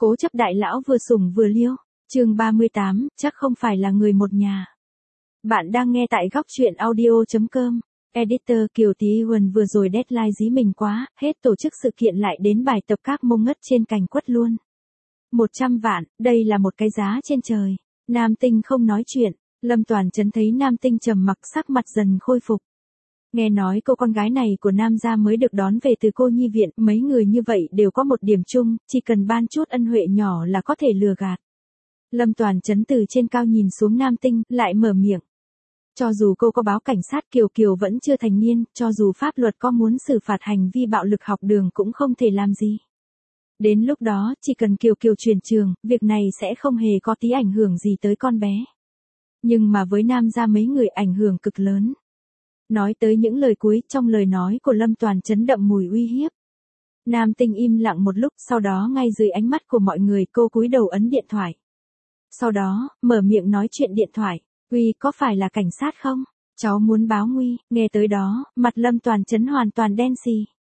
Cố chấp đại lão vừa sủng vừa liêu. Chương 38, chắc không phải là người một nhà. Bạn đang nghe tại góc truyện audio.com. Editor Kiều Tí Huân vừa rồi deadline dí mình quá, hết tổ chức sự kiện lại đến bài tập các mông ngất trên cành quất luôn. 100 vạn, đây là một cái giá trên trời. Nam Tinh không nói chuyện, Lâm Toàn Chấn thấy Nam Tinh trầm mặc, sắc mặt dần khôi phục. Nghe nói cô con gái này của Nam gia mới được đón về từ cô nhi viện, mấy người như vậy đều có một điểm chung, chỉ cần ban chút ân huệ nhỏ là có thể lừa gạt. Lâm Toàn Chấn từ trên cao nhìn xuống Nam Tinh, lại mở miệng. Cho dù cô có báo cảnh sát, Kiều Kiều vẫn chưa thành niên, cho dù pháp luật có muốn xử phạt hành vi bạo lực học đường cũng không thể làm gì. Đến lúc đó, chỉ cần Kiều Kiều chuyển trường, việc này sẽ không hề có tí ảnh hưởng gì tới con bé. Nhưng mà với Nam gia mấy người ảnh hưởng cực lớn. Nói tới những lời cuối, trong lời nói của Lâm Toàn Chấn đậm mùi uy hiếp. Nam Tinh im lặng một lúc, sau đó ngay dưới ánh mắt của mọi người cô cúi đầu ấn điện thoại. Sau đó, mở miệng nói chuyện điện thoại. Uy, có phải là cảnh sát không? Cháu muốn báo nguy. Nghe tới đó, mặt Lâm Toàn Chấn hoàn toàn đen xì.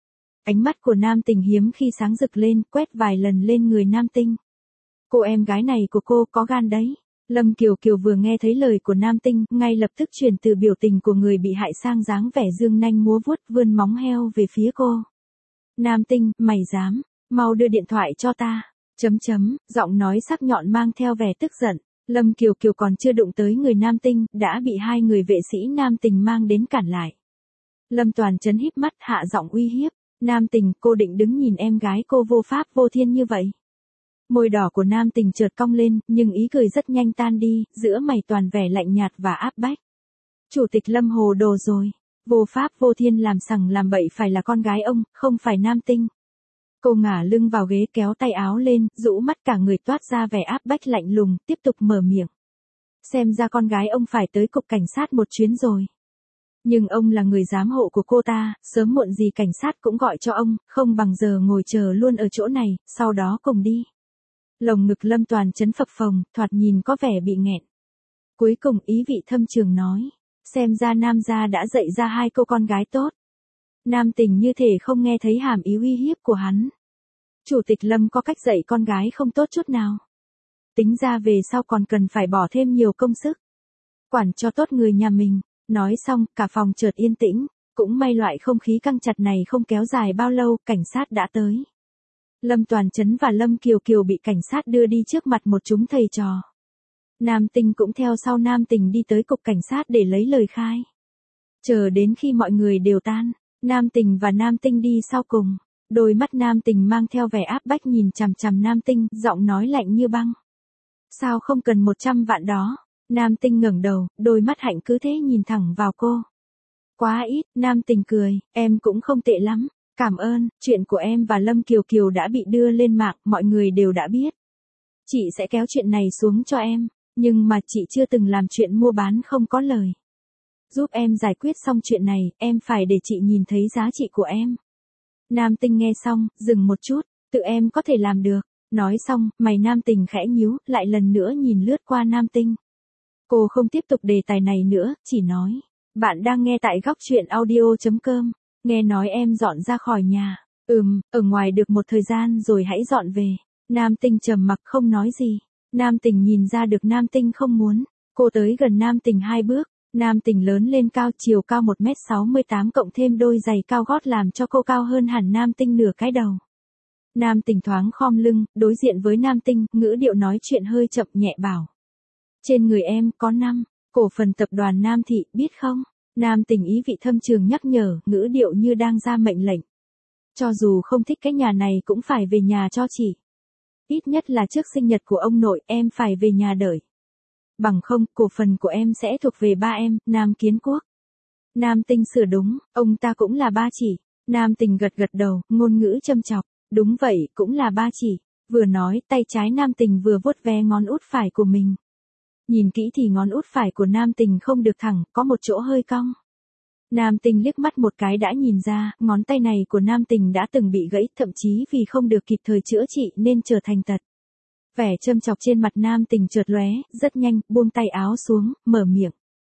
Ánh mắt của Nam Tình hiếm khi sáng rực lên, quét vài lần lên người Nam Tinh. Cô em gái này của cô có gan đấy. Lâm Kiều Kiều vừa nghe thấy lời của Nam Tinh, ngay lập tức chuyển từ biểu tình của người bị hại sang dáng vẻ dương nanh múa vuốt vươn móng heo về phía cô. Nam Tinh, mày dám, mau đưa điện thoại cho ta. Giọng nói sắc nhọn mang theo vẻ tức giận. Lâm Kiều Kiều còn chưa đụng tới người Nam Tinh, đã bị hai người vệ sĩ Nam Tình mang đến cản lại. Lâm Toàn Chấn híp mắt hạ giọng uy hiếp. Nam Tình, cô định đứng nhìn em gái cô vô pháp vô thiên như vậy. Môi đỏ của Nam Tình chợt cong lên, nhưng ý cười rất nhanh tan đi, giữa mày toàn vẻ lạnh nhạt và áp bách. Chủ tịch Lâm hồ đồ rồi. Vô pháp vô thiên làm sằng làm bậy phải là con gái ông, không phải Nam Tinh. Cô ngả lưng vào ghế kéo tay áo lên, rũ mắt cả người toát ra vẻ áp bách lạnh lùng, tiếp tục mở miệng. Xem ra con gái ông phải tới cục cảnh sát một chuyến rồi. Nhưng ông là người giám hộ của cô ta, sớm muộn gì cảnh sát cũng gọi cho ông, không bằng giờ ngồi chờ luôn ở chỗ này, sau đó cùng đi. Lồng ngực Lâm Toàn Chấn phập phồng, thoạt nhìn có vẻ bị nghẹn. Cuối cùng ý vị thâm trường nói, xem ra Nam gia đã dạy ra hai cô con gái tốt. Nam Tình như thể không nghe thấy hàm ý uy hiếp của hắn. Chủ tịch Lâm có cách dạy con gái không tốt chút nào. Tính ra về sau còn cần phải bỏ thêm nhiều công sức. Quản cho tốt người nhà mình. Nói xong, cả phòng chợt yên tĩnh. Cũng may loại không khí căng chặt này không kéo dài bao lâu, cảnh sát đã tới. Lâm Toàn Chấn và Lâm Kiều Kiều bị cảnh sát đưa đi trước mặt một chúng thầy trò. Nam Tinh cũng theo sau Nam Tình đi tới cục cảnh sát để lấy lời khai. Chờ đến khi mọi người đều tan, Nam Tình và Nam Tinh đi sau cùng. Đôi mắt Nam Tình mang theo vẻ áp bách nhìn chằm chằm Nam Tinh, giọng nói lạnh như băng. Sao không cần 100 vạn đó? Nam Tinh ngẩng đầu, đôi mắt hạnh cứ thế nhìn thẳng vào cô. Quá ít, Nam Tình cười, em cũng không tệ lắm. Cảm ơn, chuyện của em và Lâm Kiều Kiều đã bị đưa lên mạng, mọi người đều đã biết. Chị sẽ kéo chuyện này xuống cho em, nhưng mà chị chưa từng làm chuyện mua bán không có lời. Giúp em giải quyết xong chuyện này, em phải để chị nhìn thấy giá trị của em. Nam Tinh nghe xong, dừng một chút, tự em có thể làm được. Nói xong, mày Nam Tình khẽ nhíu, lại lần nữa nhìn lướt qua Nam Tinh. Cô không tiếp tục đề tài này nữa, chỉ nói. Bạn đang nghe tại góc truyện audio.com. Nghe nói em dọn ra khỏi nhà. Ở ngoài được một thời gian rồi hãy dọn về. Nam Tinh trầm mặc không nói gì. Nam Tình nhìn ra được Nam Tinh không muốn. Cô tới gần Nam Tình 2 bước. Nam Tình lớn lên cao, chiều cao 1m68 cộng thêm đôi giày cao gót làm cho cô cao hơn hẳn Nam Tinh nửa cái đầu. Nam Tình thoáng khom lưng, đối diện với Nam Tinh, ngữ điệu nói chuyện hơi chậm nhẹ bảo. Trên người em có 5 cổ phần tập đoàn Nam Thị, biết không? Nam Tình ý vị thâm trường nhắc nhở, ngữ điệu như đang ra mệnh lệnh. Cho dù không thích cái nhà này cũng phải về nhà cho chị. Ít nhất là trước sinh nhật của ông nội, em phải về nhà đợi. Bằng không, cổ phần của em sẽ thuộc về ba em, Nam Kiến Quốc. Nam Tinh sửa đúng, ông ta cũng là ba chỉ. Nam Tình gật gật đầu, ngôn ngữ châm chọc. Đúng vậy, cũng là ba chỉ. Vừa nói, tay trái Nam Tình vừa vuốt ve ngón út phải của mình. Nhìn kỹ thì ngón út phải của Nam Tình không được thẳng, có một chỗ hơi cong. Nam Tinh liếc mắt một cái đã nhìn ra, ngón tay này của Nam Tình đã từng bị gãy, thậm chí vì không được kịp thời chữa trị nên trở thành tật. Vẻ châm chọc trên mặt Nam Tình chợt lóe, rất nhanh, buông tay áo xuống, mở miệng.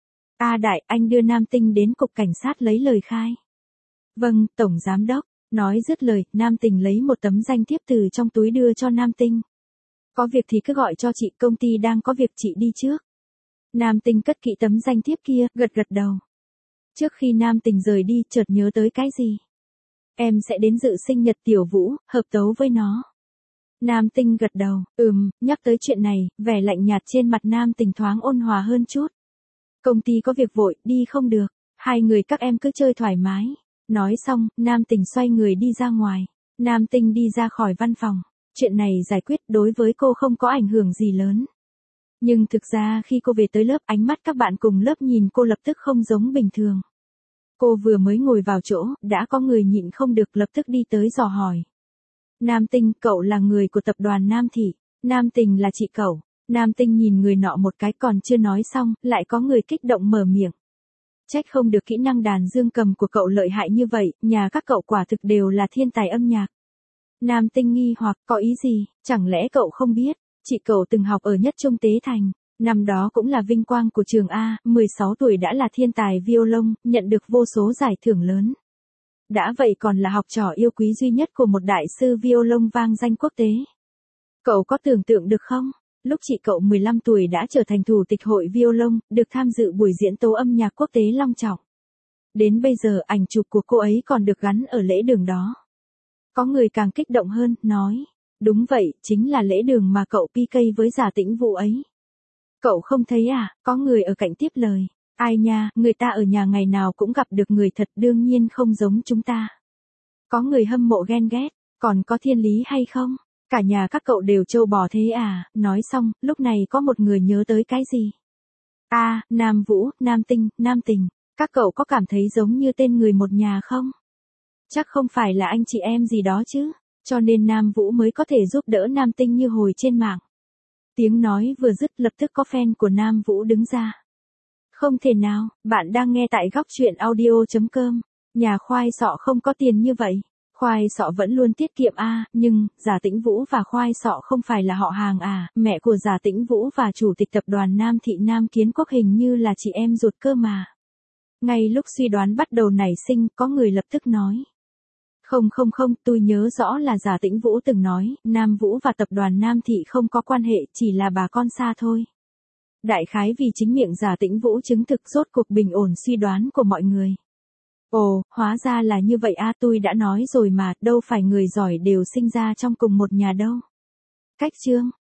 Đại, anh đưa Nam Tinh đến cục cảnh sát lấy lời khai. Vâng, Tổng Giám đốc. Nói dứt lời, Nam Tình lấy một tấm danh thiếp từ trong túi đưa cho Nam Tinh. Có việc thì cứ gọi cho chị, công ty đang có việc, chị đi trước. Nam Tinh cất kỹ tấm danh thiếp kia, gật gật đầu. Trước khi Nam Tình rời đi, chợt nhớ tới cái gì. Em sẽ đến dự sinh nhật Tiểu Vũ, hợp tấu với nó. Nam Tinh gật đầu, nhắc tới chuyện này, vẻ lạnh nhạt trên mặt Nam Tình thoáng ôn hòa hơn chút. Công ty có việc vội, đi không được, hai người các em cứ chơi thoải mái. Nói xong, Nam Tình xoay người đi ra ngoài. Nam Tinh đi ra khỏi văn phòng. Chuyện này giải quyết đối với cô không có ảnh hưởng gì lớn. Nhưng thực ra khi cô về tới lớp, ánh mắt các bạn cùng lớp nhìn cô lập tức không giống bình thường. Cô vừa mới ngồi vào chỗ, đã có người nhịn không được lập tức đi tới dò hỏi. Nam Tinh, cậu là người của tập đoàn Nam Thị. Nam Tình là chị cậu. Nam Tinh nhìn người nọ một cái, còn chưa nói xong, lại có người kích động mở miệng. Trách không được kỹ năng đàn dương cầm của cậu lợi hại như vậy, nhà các cậu quả thực đều là thiên tài âm nhạc. Nam Tinh nghi hoặc, có ý gì, chẳng lẽ cậu không biết, chị cậu từng học ở Nhất Trung Tế Thành, năm đó cũng là vinh quang của trường A, 16 tuổi đã là thiên tài violon, nhận được vô số giải thưởng lớn. Đã vậy còn là học trò yêu quý duy nhất của một đại sư violon vang danh quốc tế. Cậu có tưởng tượng được không? Lúc chị cậu 15 tuổi đã trở thành thủ tịch hội violon, được tham dự buổi diễn tấu âm nhạc quốc tế long trọng. Đến bây giờ ảnh chụp của cô ấy còn được gắn ở lễ đường đó. Có người càng kích động hơn, nói. Đúng vậy, chính là lễ đường mà cậu PK với Giả Tĩnh Vũ ấy. Cậu không thấy à, có người ở cạnh tiếp lời. Ai nha, người ta ở nhà ngày nào cũng gặp được người thật, đương nhiên không giống chúng ta. Có người hâm mộ ghen ghét, còn có thiên lý hay không? Cả nhà các cậu đều trâu bò thế à? Nói xong, lúc này có một người nhớ tới cái gì? Nam Vũ, Nam Tinh, Nam Tình, các cậu có cảm thấy giống như tên người một nhà không? Chắc không phải là anh chị em gì đó chứ, cho nên Nam Vũ mới có thể giúp đỡ Nam Tinh như hồi trên mạng. Tiếng nói vừa dứt lập tức có fan của Nam Vũ đứng ra. Không thể nào, bạn đang nghe tại góc chuyện audio.com. Nhà Khoai Sọ không có tiền như vậy. Khoai Sọ vẫn luôn tiết kiệm nhưng, Giả Tĩnh Vũ và Khoai Sọ không phải là họ hàng à, mẹ của Giả Tĩnh Vũ và chủ tịch tập đoàn Nam Thị Nam Kiến Quốc hình như là chị em ruột cơ mà. Ngay lúc suy đoán bắt đầu nảy sinh, có người lập tức nói. Không, tôi nhớ rõ là Giả Tĩnh Vũ từng nói, Nam Vũ và tập đoàn Nam Thị không có quan hệ, chỉ là bà con xa thôi. Đại khái vì chính miệng Giả Tĩnh Vũ chứng thực rốt cuộc bình ổn suy đoán của mọi người. Ồ, hóa ra là như vậy tôi đã nói rồi mà, đâu phải người giỏi đều sinh ra trong cùng một nhà đâu. Cách chương